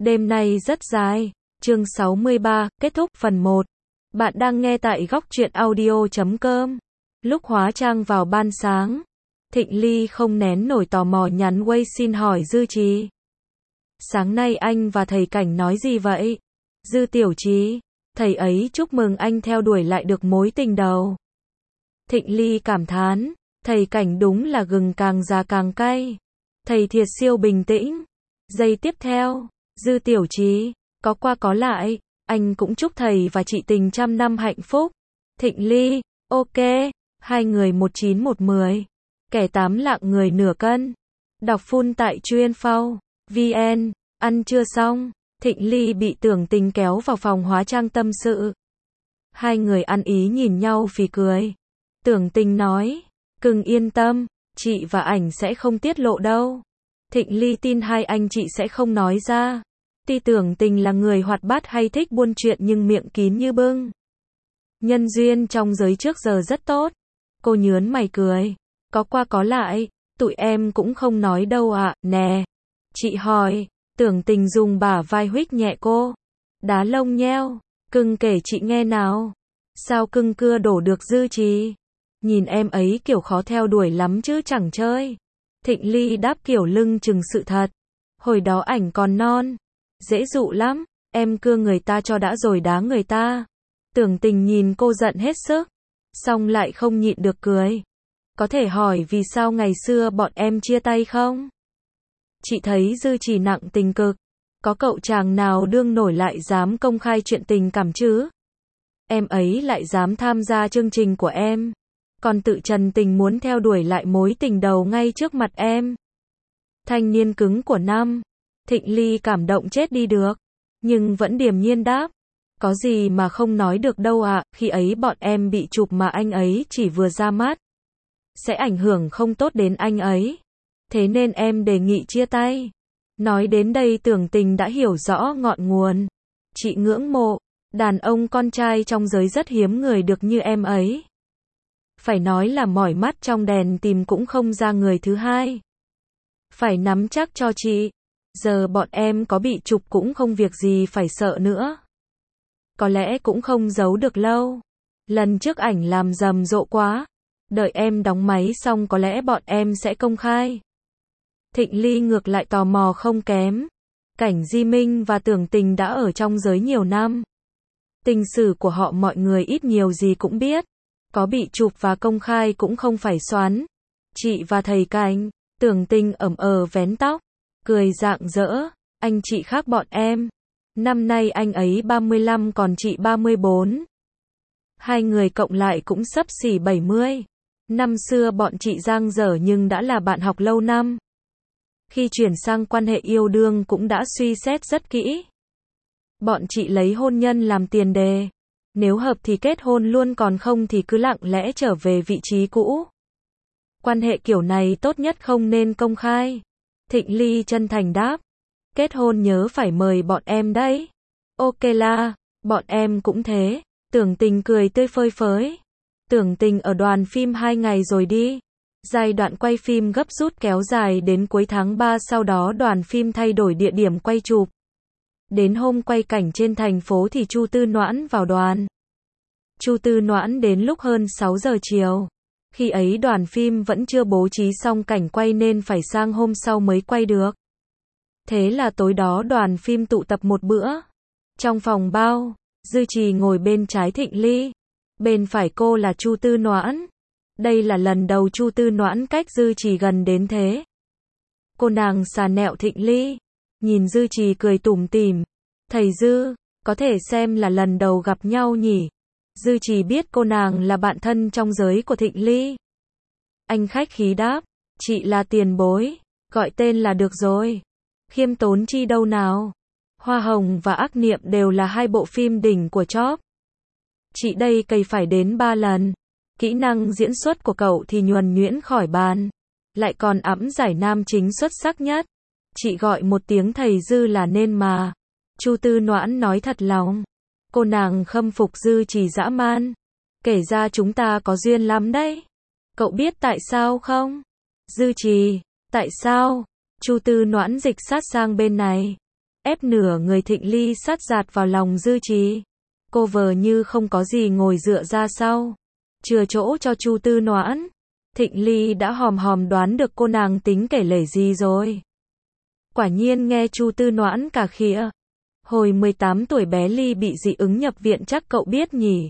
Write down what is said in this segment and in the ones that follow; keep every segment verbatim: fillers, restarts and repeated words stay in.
Đêm nay rất dài. Chương sáu mươi ba, kết thúc phần một. Bạn đang nghe tại góc truyện audio chấm com. Lúc hóa trang vào ban sáng, Thịnh Ly không nén nổi tò mò nhắn Wei xin hỏi Dư Trì. Sáng nay anh và thầy Cảnh nói gì vậy? Dư Tiểu Trì, thầy ấy chúc mừng anh theo đuổi lại được mối tình đầu. Thịnh Ly cảm thán, thầy Cảnh đúng là gừng càng già càng cay. Thầy thiệt siêu bình tĩnh. Giây tiếp theo, Dư Tiểu Trì, có qua có lại, anh cũng chúc thầy và chị tình trăm năm hạnh phúc. Thịnh Ly, ok, hai người một chín một mười, kẻ tám lạng người nửa cân. Đọc full tại chuyên phao, vn, ăn chưa xong, Thịnh Ly bị Tưởng Tình kéo vào phòng hóa trang tâm sự. Hai người ăn ý nhìn nhau phì cười. Tưởng Tình nói, cưng yên tâm, chị và ảnh sẽ không tiết lộ đâu. Thịnh Ly tin hai anh chị sẽ không nói ra. Tuy Tưởng Tình là người hoạt bát hay thích buôn chuyện nhưng miệng kín như bưng. Nhân duyên trong giới trước giờ rất tốt. Cô nhớn mày cười. Có qua có lại, tụi em cũng không nói đâu ạ, nè. Chị hỏi, Tưởng Tình dùng bả vai huých nhẹ cô. Đá lông nheo, cưng kể chị nghe nào. Sao cưng cưa đổ được Dư Trì? Nhìn em ấy kiểu khó theo đuổi lắm chứ chẳng chơi. Thịnh Ly đáp kiểu lưng chừng sự thật. Hồi đó ảnh còn non. Dễ dụ lắm, em cưa người ta cho đã rồi đá người ta. Tưởng Tình nhìn cô giận hết sức, xong lại không nhịn được cười. Có thể hỏi vì sao ngày xưa bọn em chia tay không? Chị thấy Dư Trì nặng tình cực. Có cậu chàng nào đương nổi lại dám công khai chuyện tình cảm chứ? Em ấy lại dám tham gia chương trình của em. Còn tự trần tình muốn theo đuổi lại mối tình đầu ngay trước mặt em. Thanh niên cứng của năm. Thịnh Ly cảm động chết đi được. Nhưng vẫn điềm nhiên đáp. Có gì mà không nói được đâu ạ, à, khi ấy bọn em bị chụp mà anh ấy chỉ vừa ra mắt. Sẽ ảnh hưởng không tốt đến anh ấy. Thế nên em đề nghị chia tay. Nói đến đây Tưởng Tình đã hiểu rõ ngọn nguồn. Chị ngưỡng mộ. Đàn ông con trai trong giới rất hiếm người được như em ấy. Phải nói là mỏi mắt trong đèn tìm cũng không ra người thứ hai. Phải nắm chắc cho chị. Giờ bọn em có bị chụp cũng không việc gì phải sợ nữa. Có lẽ cũng không giấu được lâu. Lần trước ảnh làm rầm rộ quá. Đợi em đóng máy xong có lẽ bọn em sẽ công khai. Thịnh Ly ngược lại tò mò không kém. Cảnh Di Minh và Tưởng Tình đã ở trong giới nhiều năm. Tình sử của họ mọi người ít nhiều gì cũng biết. Có bị chụp và công khai cũng không phải xoắn. Chị và thầy Cảnh, Tưởng Tình ẩm ờ vén tóc. Cười rạng rỡ, anh chị khác bọn em. Năm nay anh ấy ba mươi lăm còn chị ba mươi bốn. Hai người cộng lại cũng xấp xỉ bảy mươi. Năm xưa bọn chị giang dở nhưng đã là bạn học lâu năm. Khi chuyển sang quan hệ yêu đương cũng đã suy xét rất kỹ. Bọn chị lấy hôn nhân làm tiền đề. Nếu hợp thì kết hôn luôn còn không thì cứ lặng lẽ trở về vị trí cũ. Quan hệ kiểu này tốt nhất không nên công khai. Thịnh Ly chân thành đáp. Kết hôn nhớ phải mời bọn em đấy. Ok là, bọn em cũng thế. Tưởng Tình cười tươi phơi phới. Tưởng Tình ở đoàn phim hai ngày rồi đi. Giai đoạn quay phim gấp rút kéo dài đến cuối tháng ba, sau đó đoàn phim thay đổi địa điểm quay chụp. Đến hôm quay cảnh trên thành phố thì Chu Tư Noãn vào đoàn. Chu Tư Noãn đến lúc hơn sáu giờ chiều. Khi ấy đoàn phim vẫn chưa bố trí xong cảnh quay nên phải sang hôm sau mới quay được. Thế là tối đó đoàn phim tụ tập một bữa. Trong phòng bao, Dư Trì ngồi bên trái Thịnh Ly. Bên phải cô là Chu Tư Noãn. Đây là lần đầu Chu Tư Noãn cách Dư Trì gần đến thế. Cô nàng xà nẹo Thịnh Ly. Nhìn Dư Trì cười tủm tỉm. Thầy Dư, có thể xem là lần đầu gặp nhau nhỉ? Dư Trì biết cô nàng là bạn thân trong giới của Thịnh Ly. Anh khách khí đáp, chị là tiền bối, gọi tên là được rồi. Khiêm tốn chi đâu nào. Hoa Hồng và Ác Niệm đều là hai bộ phim đỉnh của chóp. Chị đây cày phải đến ba lần. Kỹ năng diễn xuất của cậu thì nhuần nhuyễn khỏi bàn. Lại còn ẵm giải nam chính xuất sắc nhất. Chị gọi một tiếng thầy Dư là nên mà. Chu Tư Noãn nói thật lòng. Cô nàng khâm phục Dư Trì dã man. Kể ra chúng ta có duyên lắm đấy. Cậu biết tại sao không? Dư Trì, tại sao? Chu Tư Noãn dịch sát sang bên này. ép nửa người Thịnh Ly sát dạt vào lòng Dư Trì. Cô vờ như không có gì ngồi dựa ra sau, chừa chỗ cho Chu Tư Noãn. Thịnh Ly đã hòm hòm đoán được cô nàng tính kể lể gì rồi. Quả nhiên nghe Chu Tư Noãn cà khịa. Hồi mười tám tuổi bé Ly bị dị ứng nhập viện chắc cậu biết nhỉ.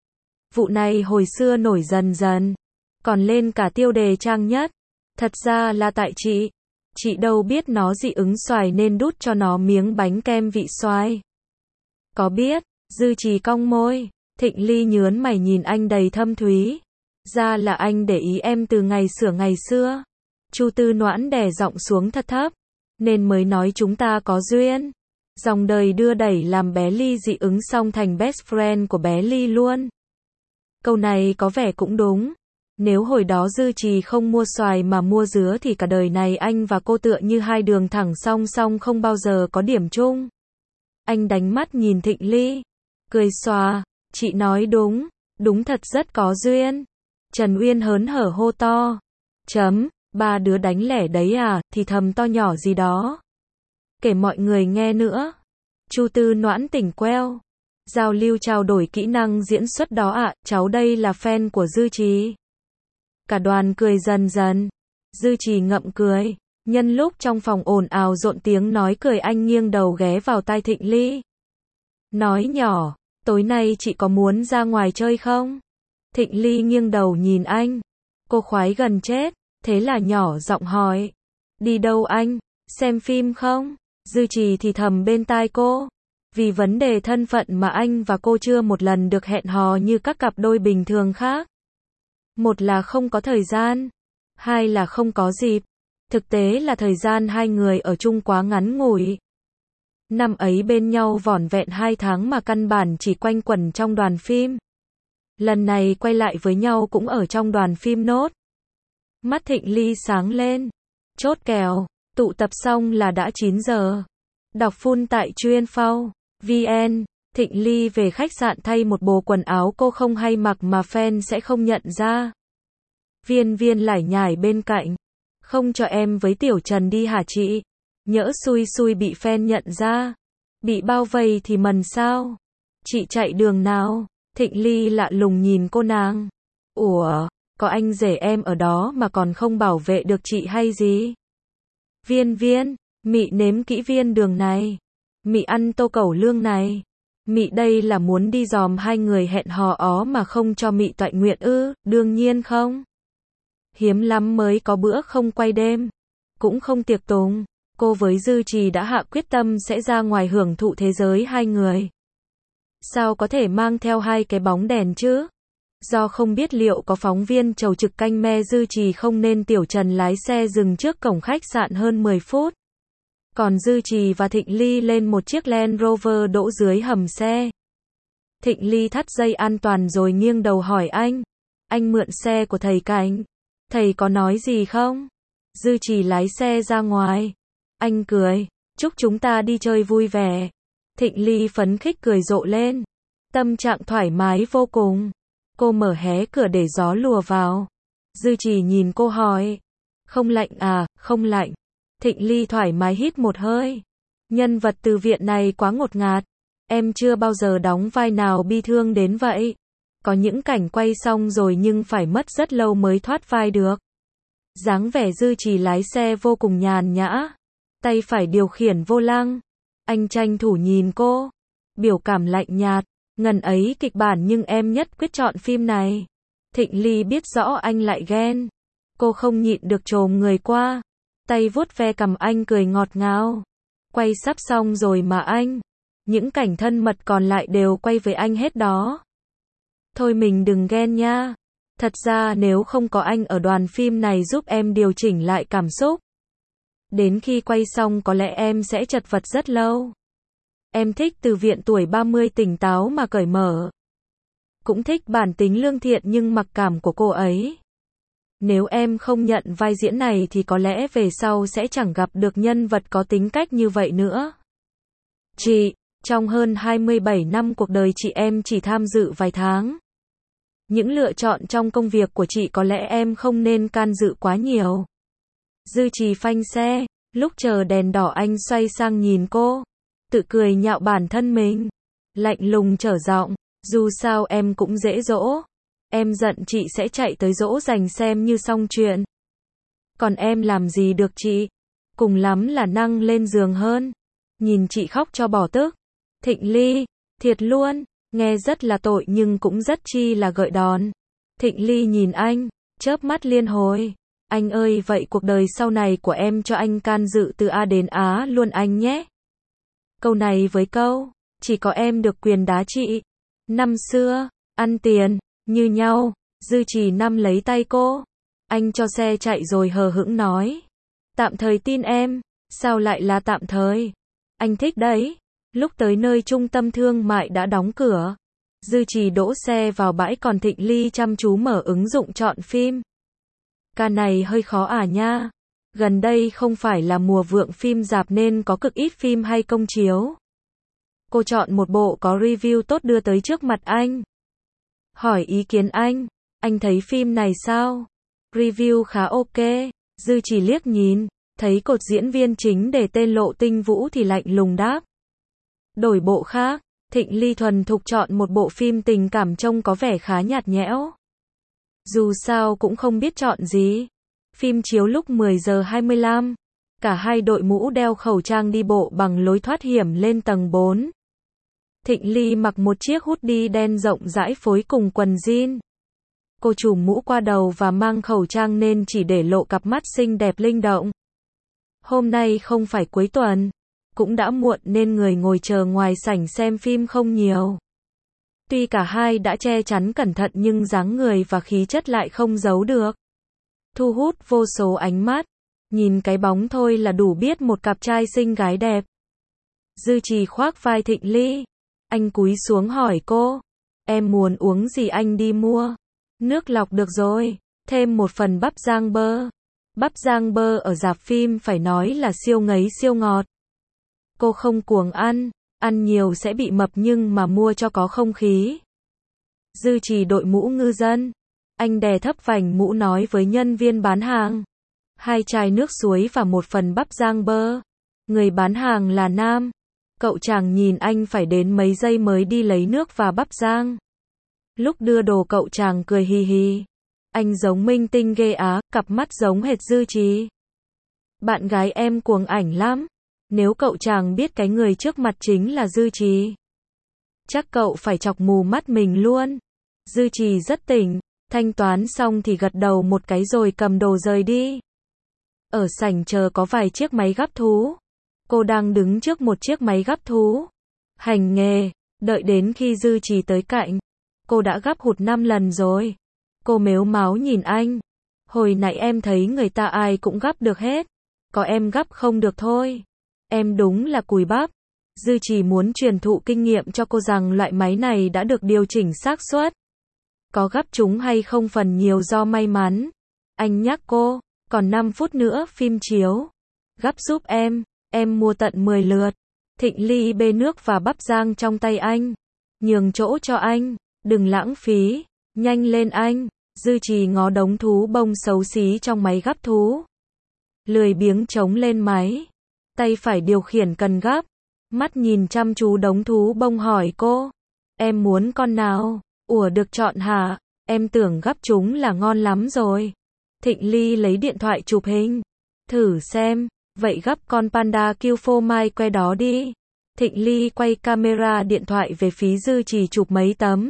Vụ này hồi xưa nổi dần dần, còn lên cả tiêu đề trang nhất. Thật ra là tại chị. Chị đâu biết nó dị ứng xoài nên đút cho nó miếng bánh kem vị xoài. Có biết, Dư Trì cong môi. Thịnh Ly nhớn mày nhìn anh đầy thâm thúy. Ra là anh để ý em từ ngày xưa ngày xưa. Chu Tư Noãn đè giọng xuống thật thấp. Nên mới nói chúng ta có duyên. Dòng đời đưa đẩy làm bé Ly dị ứng xong thành best friend của bé Ly luôn. Câu này có vẻ cũng đúng. Nếu hồi đó Dư Trì không mua xoài mà mua dứa thì cả đời này anh và cô tựa như hai đường thẳng song song không bao giờ có điểm chung. Anh đánh mắt nhìn Thịnh Ly, cười xòa, chị nói đúng, đúng thật rất có duyên. Trần Uyên hớn hở hô to. Chấm, ba đứa đánh lẻ đấy à, thì thầm to nhỏ gì đó. Kể mọi người nghe nữa. Chu Tư Noãn tỉnh queo. Giao lưu trao đổi kỹ năng diễn xuất đó ạ, à, cháu đây là fan của Dư Trì. Cả đoàn cười dần dần. Dư Trì ngậm cười. Nhân lúc trong phòng ồn ào rộn tiếng nói cười anh nghiêng đầu ghé vào tai Thịnh Ly. Nói nhỏ, tối nay chị có muốn ra ngoài chơi không? Thịnh Ly nghiêng đầu nhìn anh. Cô khoái gần chết, thế là nhỏ giọng hỏi. Đi đâu anh? Xem phim không? Dư Trì thì thầm bên tai cô. Vì vấn đề thân phận mà anh và cô chưa một lần được hẹn hò như các cặp đôi bình thường khác. Một là không có thời gian, hai là không có dịp. Thực tế là thời gian hai người ở chung quá ngắn ngủi. Năm ấy bên nhau vỏn vẹn hai tháng mà căn bản chỉ quanh quẩn trong đoàn phim. Lần này quay lại với nhau cũng ở trong đoàn phim nốt. Mắt Thịnh Ly sáng lên. Chốt kèo, tụ tập xong là đã chín giờ. Đọc full tại chuyên phao vn. Thịnh Ly về khách sạn thay một bộ quần áo cô không hay mặc mà fan sẽ không nhận ra. Viên Viên lải nhải bên cạnh. Không cho em với Tiểu Trần đi hả chị? Nhỡ xui xui bị fan nhận ra. Bị bao vây thì mần sao? Chị chạy đường nào? Thịnh Ly lạ lùng nhìn cô nàng. Ủa, có anh rể em ở đó mà còn không bảo vệ được chị hay gì? Viên Viên, mị nếm kỹ viên đường này. Mị ăn tô cẩu lương này. Mị đây là muốn đi dòm hai người hẹn hò ó mà không cho mị toại nguyện ư? Đương nhiên không. Hiếm lắm mới có bữa không quay đêm, cũng không tiệc tùng. Cô với Dư Trì đã hạ quyết tâm sẽ ra ngoài hưởng thụ thế giới hai người. Sao có thể mang theo hai cái bóng đèn chứ? Do không biết liệu có phóng viên chầu trực canh me Dư Trì không nên Tiểu Trần lái xe dừng trước cổng khách sạn hơn mười phút. Còn Dư Trì và Thịnh Ly lên một chiếc Land Rover đỗ dưới hầm xe. Thịnh Ly thắt dây an toàn rồi nghiêng đầu hỏi anh. Anh mượn xe của thầy Cảnh. Thầy có nói gì không? Dư Trì lái xe ra ngoài. Anh cười. Chúc chúng ta đi chơi vui vẻ. Thịnh Ly phấn khích cười rộ lên. Tâm trạng thoải mái vô cùng. Cô mở hé cửa để gió lùa vào. Dư Trì nhìn cô hỏi. Không lạnh à? Không lạnh. Thịnh Ly thoải mái hít một hơi. Nhân vật từ viện này quá ngột ngạt. Em chưa bao giờ đóng vai nào bi thương đến vậy. Có những cảnh quay xong rồi nhưng phải mất rất lâu mới thoát vai được. Dáng vẻ Dư Trì lái xe vô cùng nhàn nhã. Tay phải điều khiển vô lăng. Anh tranh thủ nhìn cô. Biểu cảm lạnh nhạt. Ngần ấy kịch bản nhưng em nhất quyết chọn phim này. Thịnh Ly biết rõ anh lại ghen. Cô không nhịn được chồm người qua. Tay vuốt ve cằm anh cười ngọt ngào. Quay sắp xong rồi mà anh. Những cảnh thân mật còn lại đều quay với anh hết đó. Thôi mình đừng ghen nha. Thật ra nếu không có anh ở đoàn phim này giúp em điều chỉnh lại cảm xúc. Đến khi quay xong có lẽ em sẽ chật vật rất lâu. Em thích Từ Viện tuổi ba mươi tỉnh táo mà cởi mở. Cũng thích bản tính lương thiện nhưng mặc cảm của cô ấy. Nếu em không nhận vai diễn này thì có lẽ về sau sẽ chẳng gặp được nhân vật có tính cách như vậy nữa. Chị, trong hơn hai mươi bảy năm cuộc đời chị em chỉ tham dự vài tháng. Những lựa chọn trong công việc của chị có lẽ em không nên can dự quá nhiều. Dư Trì phanh xe, lúc chờ đèn đỏ anh xoay sang nhìn cô. tự cười nhạo bản thân mình. Lạnh lùng trở giọng, dù sao em cũng dễ dỗ. Em giận chị sẽ chạy tới dỗ dành xem như xong chuyện. Còn em làm gì được chị? Cùng lắm là năng lên giường hơn. Nhìn chị khóc cho bỏ tức. Thịnh Ly, thiệt luôn, nghe rất là tội nhưng cũng rất chi là gợi đòn. Thịnh Ly nhìn anh, chớp mắt liên hồi. Anh ơi, vậy cuộc đời sau này của em cho anh can dự từ A đến Á luôn anh nhé. Câu này với câu, chỉ có em được quyền đá chị. Năm xưa, ăn tiền, như nhau, Dư Trì nắm lấy tay cô. Anh cho xe chạy rồi hờ hững nói. Tạm thời tin em, sao lại là tạm thời? Anh thích đấy. Lúc tới nơi trung tâm thương mại đã đóng cửa. Dư Trì đỗ xe vào bãi còn Thịnh Ly chăm chú mở ứng dụng chọn phim. Ca này hơi khó à nha. Gần đây không phải là mùa vượng phim rạp nên có cực ít phim hay công chiếu. Cô chọn một bộ có review tốt đưa tới trước mặt anh. Hỏi ý kiến anh. Anh thấy phim này sao? Review khá ok. Dư Trì liếc nhìn, thấy cột diễn viên chính để tên Lộ Tinh Vũ thì lạnh lùng đáp. Đổi bộ khác. Thịnh Ly thuần thục chọn một bộ phim tình cảm trông có vẻ khá nhạt nhẽo. Dù sao cũng không biết chọn gì. Phim chiếu lúc mười giờ hai mươi lăm. Cả hai đội mũ đeo khẩu trang đi bộ bằng lối thoát hiểm lên tầng bốn. Thịnh Ly mặc một chiếc hoodie đen rộng rãi phối cùng quần jean. Cô trùm mũ qua đầu và mang khẩu trang nên chỉ để lộ cặp mắt xinh đẹp linh động. Hôm nay không phải cuối tuần. Cũng đã muộn nên người ngồi chờ ngoài sảnh xem phim không nhiều. Tuy cả hai đã che chắn cẩn thận nhưng dáng người và khí chất lại không giấu được. Thu hút vô số ánh mắt. Nhìn cái bóng thôi là đủ biết một cặp trai xinh gái đẹp. Dư Trì khoác vai Thịnh Ly. Anh cúi xuống hỏi cô. Em muốn uống gì anh đi mua. Nước lọc được rồi. Thêm một phần bắp rang bơ. Bắp rang bơ ở rạp phim phải nói là siêu ngấy siêu ngọt. Cô không cuồng ăn. Ăn nhiều sẽ bị mập nhưng mà mua cho có không khí. Dư Trì đội mũ ngư dân. Anh đè thấp vành mũ nói với nhân viên bán hàng. Hai chai nước suối và một phần bắp rang bơ. Người bán hàng là nam. Cậu chàng nhìn anh phải đến mấy giây mới đi lấy nước và bắp rang. Lúc đưa đồ cậu chàng cười hì hì. Anh giống minh tinh ghê á, cặp mắt giống hệt Dư Trì. Bạn gái em cuồng ảnh lắm. Nếu cậu chàng biết cái người trước mặt chính là Dư Trì, chắc cậu phải chọc mù mắt mình luôn. Dư Trì rất tỉnh, thanh toán xong thì gật đầu một cái rồi cầm đồ rời đi. Ở sảnh chờ có vài chiếc máy gắp thú. Cô đang đứng trước một chiếc máy gắp thú. Hành nghề, đợi đến khi Dư Trì tới cạnh. Cô đã gắp hụt năm lần rồi. Cô mếu máo nhìn anh. Hồi nãy em thấy người ta ai cũng gắp được hết. Có em gắp không được thôi. Em đúng là cùi bắp. Dư Trì muốn truyền thụ kinh nghiệm cho cô rằng loại máy này đã được điều chỉnh xác suất. Có gắp chúng hay không phần nhiều do may mắn. Anh nhắc cô, còn năm phút nữa phim chiếu. Gắp giúp em, em mua tận mười lượt. Thịnh Ly bê nước và bắp rang trong tay anh. Nhường chỗ cho anh, đừng lãng phí, nhanh lên anh. Dư Trì ngó đống thú bông xấu xí trong máy gắp thú. Lười biếng chống lên máy. Tay phải điều khiển cần gắp. Mắt nhìn chăm chú đống thú bông hỏi cô. Em muốn con nào? Ủa được chọn hả? Em tưởng gắp chúng là ngon lắm rồi. Thịnh Ly lấy điện thoại chụp hình. Thử xem. Vậy gắp con panda kill phô mai que đó đi. Thịnh Ly quay camera điện thoại về phía Dư Trì chụp mấy tấm.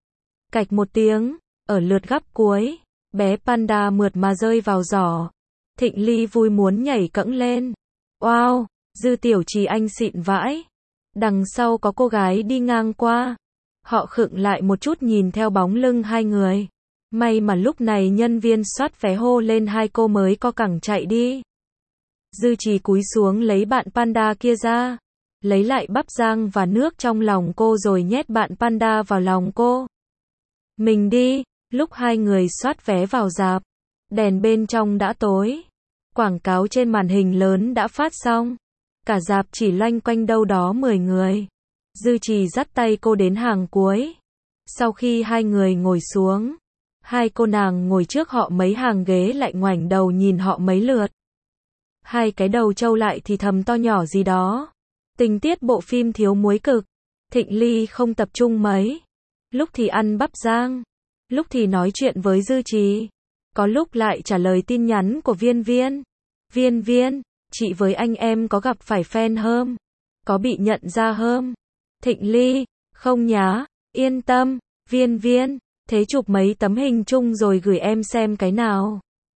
Cạch một tiếng. Ở lượt gắp cuối. Bé panda mượt mà rơi vào giỏ. Thịnh Ly vui muốn nhảy cẫng lên. Wow, Dư tiểu Trì anh xịn vãi. Đằng sau có cô gái đi ngang qua. Họ khựng lại một chút nhìn theo bóng lưng hai người. May mà lúc này nhân viên soát vé hô lên hai cô mới co cẳng chạy đi. Dư Trì cúi xuống lấy bạn panda kia ra. Lấy lại bắp rang và nước trong lòng cô rồi nhét bạn panda vào lòng cô. Mình đi, lúc hai người soát vé vào rạp. Đèn bên trong đã tối. Quảng cáo trên màn hình lớn đã phát xong. Cả rạp chỉ loanh quanh đâu đó mười người. Dư Trì dắt tay cô đến hàng cuối. Sau khi hai người ngồi xuống, hai cô nàng ngồi trước họ mấy hàng ghế lại ngoảnh đầu nhìn họ mấy lượt. Hai cái đầu trâu lại thì thầm to nhỏ gì đó. Tình tiết bộ phim thiếu muối cực. Thịnh Ly không tập trung mấy. Lúc thì ăn bắp rang, lúc thì nói chuyện với Dư Trì, có lúc lại trả lời tin nhắn của Viên Viên. Viên Viên, chị với anh em có gặp phải fan hơm? Có bị nhận ra hơm? Thịnh Ly, không nhá, yên tâm. Viên Viên, thế chụp mấy tấm hình chung rồi gửi em xem cái nào.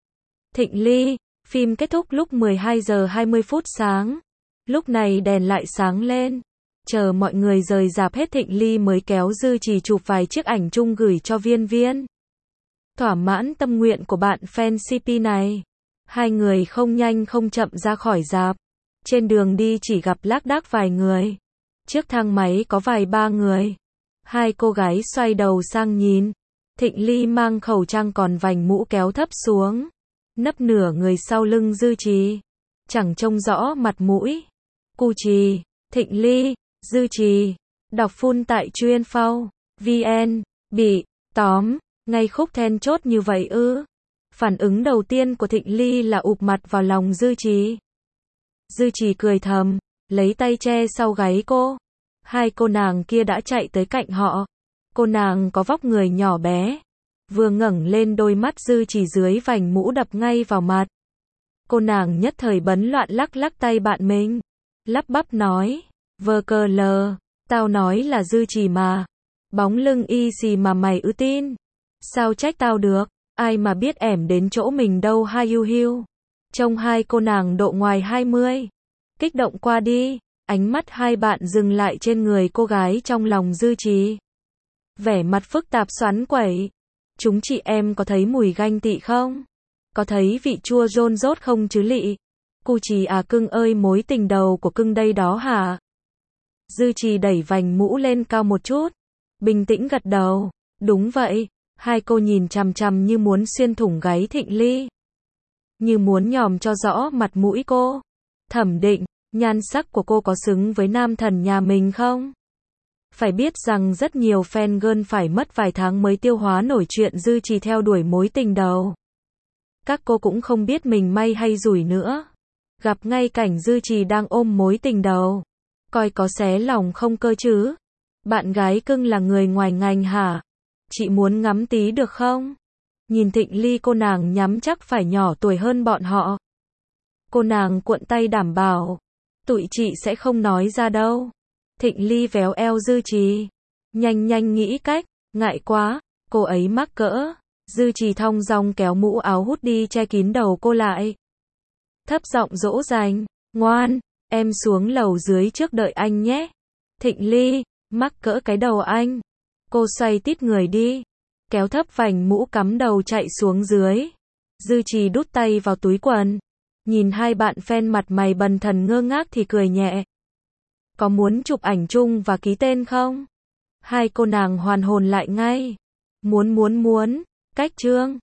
Thịnh Ly, phim kết thúc lúc mười hai giờ hai mươi phút sáng. Lúc này đèn lại sáng lên. Chờ mọi người rời rạp hết Thịnh Ly mới kéo Dư Trì chụp vài chiếc ảnh chung gửi cho Viên Viên. Thỏa mãn tâm nguyện của bạn fan xê pê này, hai người không nhanh không chậm ra khỏi rạp. Trên đường đi chỉ gặp lác đác vài người. Chiếc thang máy có vài ba người. Hai cô gái xoay đầu sang nhìn. Thịnh Ly mang khẩu trang còn vành mũ kéo thấp xuống, nấp nửa người sau lưng Dư Trì, chẳng trông rõ mặt mũi. Cu Trì, Thịnh Ly, Dư Trì. Đọc full tại chuyên phao vn. Bị tóm ngay khúc then chốt như vậy ư? Phản ứng đầu tiên của Thịnh Ly là ụp mặt vào lòng Dư Trì. Dư Trì cười thầm, lấy tay che sau gáy cô. Hai cô nàng kia đã chạy tới cạnh họ. Cô nàng có vóc người nhỏ bé, vừa ngẩng lên đôi mắt Dư Trì dưới vành mũ đập ngay vào mặt. Cô nàng nhất thời bấn loạn lắc lắc tay bạn mình, lắp bắp nói, vờ cờ lờ, tao nói là Dư Trì mà. Bóng lưng y xì mà mày ư tin. Sao trách tao được, ai mà biết ẻm đến chỗ mình đâu ha hiu hiu. Trông hai cô nàng độ ngoài hai mươi, kích động qua đi, ánh mắt hai bạn dừng lại trên người cô gái trong lòng Dư Trì. Vẻ mặt phức tạp xoắn quẩy. Chúng chị em có thấy mùi ganh tị không? Có thấy vị chua rôn rốt không chứ lị? Cu Trì à cưng ơi, mối tình đầu của cưng đây đó hả? Dư Trì đẩy vành mũ lên cao một chút, bình tĩnh gật đầu. Đúng vậy. Hai cô nhìn chằm chằm như muốn xuyên thủng gáy Thịnh Ly, như muốn nhòm cho rõ mặt mũi cô. Thẩm Định, nhan sắc của cô có xứng với nam thần nhà mình không? Phải biết rằng rất nhiều fan girl phải mất vài tháng mới tiêu hóa nổi chuyện Dư Trì theo đuổi mối tình đầu. Các cô cũng không biết mình may hay rủi nữa. Gặp ngay cảnh Dư Trì đang ôm mối tình đầu. Coi có xé lòng không cơ chứ? Bạn gái cưng là người ngoài ngành hả? Chị muốn ngắm tí được không? Nhìn Thịnh Ly, cô nàng nhắm chắc phải nhỏ tuổi hơn bọn họ. Cô nàng cuộn tay đảm bảo, tụi chị sẽ không nói ra đâu. Thịnh Ly véo eo Dư Trì, nhanh nhanh nghĩ cách, ngại quá, cô ấy mắc cỡ. Dư Trì thong dong kéo mũ áo hút đi che kín đầu cô lại. Thấp giọng dỗ dành, ngoan, em xuống lầu dưới trước đợi anh nhé. Thịnh Ly, mắc cỡ cái đầu anh. Cô xoay tít người đi, kéo thấp vành mũ cắm đầu chạy xuống dưới. Dư Trì đút tay vào túi quần, nhìn hai bạn fan mặt mày bần thần ngơ ngác thì cười nhẹ. Có muốn chụp ảnh chung và ký tên không? Hai cô nàng hoàn hồn lại ngay. Muốn muốn muốn, cách chương.